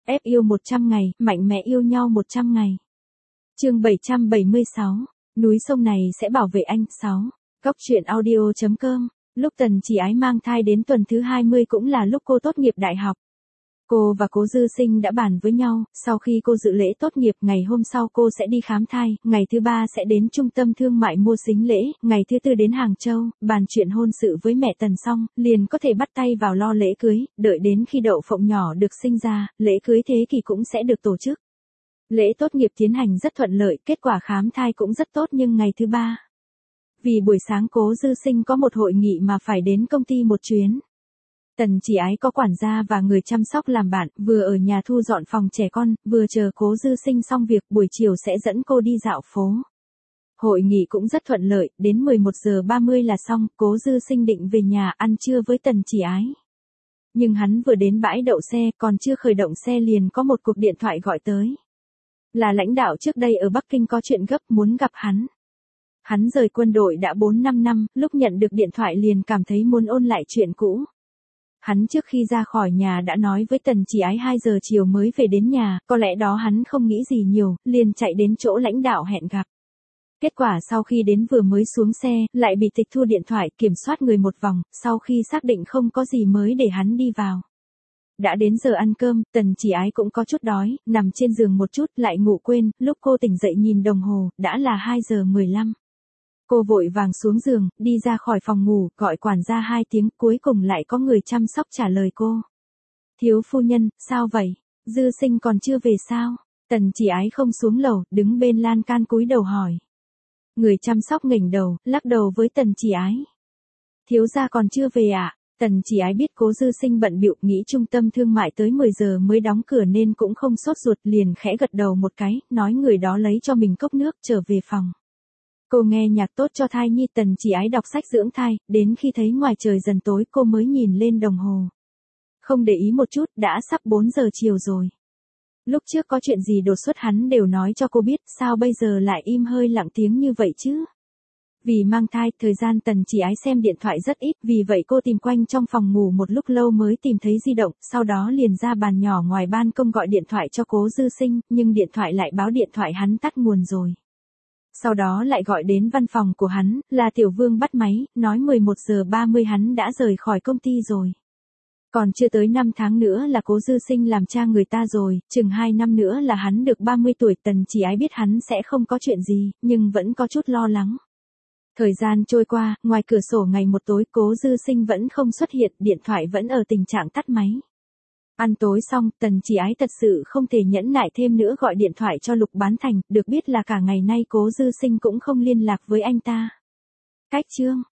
Ép yêu 100 ngày, mạnh mẽ yêu nhau 100 ngày. Chương 776, núi sông này sẽ bảo vệ anh. 6. Góc truyện audio.com. Lúc Tần Chỉ Ái mang thai đến tuần thứ 20 cũng là lúc cô tốt nghiệp đại học. Cô và Cố Dư Sinh đã bàn với nhau, sau khi cô dự lễ tốt nghiệp, ngày hôm sau cô sẽ đi khám thai, ngày thứ 3 sẽ đến trung tâm thương mại mua sính lễ, ngày thứ 4 đến Hàng Châu, bàn chuyện hôn sự với mẹ Tần xong, liền có thể bắt tay vào lo lễ cưới, đợi đến khi đậu phộng nhỏ được sinh ra, lễ cưới thế kỷ cũng sẽ được tổ chức. Lễ tốt nghiệp tiến hành rất thuận lợi, kết quả khám thai cũng rất tốt, nhưng ngày thứ 3. Vì buổi sáng Cố Dư Sinh có một hội nghị mà phải đến công ty một chuyến. Tần Chỉ Ái có quản gia và người chăm sóc làm bạn, vừa ở nhà thu dọn phòng trẻ con, vừa chờ Cố Dư Sinh xong việc, buổi chiều sẽ dẫn cô đi dạo phố. Hội nghị cũng rất thuận lợi, đến 11 giờ 30 là xong, Cố Dư Sinh định về nhà ăn trưa với Tần Chỉ Ái. Nhưng hắn vừa đến bãi đậu xe, còn chưa khởi động xe liền có một cuộc điện thoại gọi tới. Là lãnh đạo trước đây ở Bắc Kinh có chuyện gấp muốn gặp hắn. Hắn rời quân đội đã 4-5 năm, lúc nhận được điện thoại liền cảm thấy muốn ôn lại chuyện cũ. Hắn trước khi ra khỏi nhà đã nói với Tần Chỉ Ái 2 giờ chiều mới về đến nhà, có lẽ đó hắn không nghĩ gì nhiều, liền chạy đến chỗ lãnh đạo hẹn gặp. Kết quả sau khi đến vừa mới xuống xe, lại bị tịch thu điện thoại, kiểm soát người một vòng, sau khi xác định không có gì mới để hắn đi vào. Đã đến giờ ăn cơm, Tần Chỉ Ái cũng có chút đói, nằm trên giường một chút lại ngủ quên, lúc cô tỉnh dậy nhìn đồng hồ, đã là 2 giờ 15. Cô vội vàng xuống giường, đi ra khỏi phòng ngủ, gọi quản gia 2 tiếng, cuối cùng lại có người chăm sóc trả lời cô. Thiếu phu nhân, sao vậy? Dư Sinh còn chưa về sao? Tần Chỉ Ái không xuống lầu, đứng bên lan can cúi đầu hỏi. Người chăm sóc nghển đầu, lắc đầu với Tần Chỉ Ái. Thiếu gia còn chưa về ạ? Tần Chỉ Ái biết Cố Dư Sinh bận bịu, nghĩ trung tâm thương mại tới 10 giờ mới đóng cửa nên cũng không sốt ruột, liền khẽ gật đầu một cái, nói người đó lấy cho mình cốc nước, trở về phòng. Cô nghe nhạc tốt cho thai nhi. Tần Chỉ Ái đọc sách dưỡng thai, đến khi thấy ngoài trời dần tối cô mới nhìn lên đồng hồ. Không để ý một chút, đã sắp 4 giờ chiều rồi. Lúc trước có chuyện gì đột xuất hắn đều nói cho cô biết, sao bây giờ lại im hơi lặng tiếng như vậy chứ? Vì mang thai, thời gian Tần Chỉ Ái xem điện thoại rất ít, vì vậy cô tìm quanh trong phòng ngủ một lúc lâu mới tìm thấy di động, sau đó liền ra bàn nhỏ ngoài ban công gọi điện thoại cho Cố Dư Sinh, nhưng điện thoại lại báo điện thoại hắn tắt nguồn rồi. Sau đó lại gọi đến văn phòng của hắn, là Tiểu Vương bắt máy, nói 11 giờ 30 hắn đã rời khỏi công ty rồi. Còn chưa tới 5 tháng nữa là Cố Dư Sinh làm cha người ta rồi, chừng 2 năm nữa là hắn được 30 tuổi. Tần Chỉ Ái biết hắn sẽ không có chuyện gì, nhưng vẫn có chút lo lắng. Thời gian trôi qua, ngoài cửa sổ ngày một tối, Cố Dư Sinh vẫn không xuất hiện, điện thoại vẫn ở tình trạng tắt máy. Ăn tối xong, Tần Chỉ Ái thật sự không thể nhẫn nại thêm nữa, gọi điện thoại cho Lục Bán Thành, được biết là cả ngày nay Cố Dư Sinh cũng không liên lạc với anh ta. Cách chương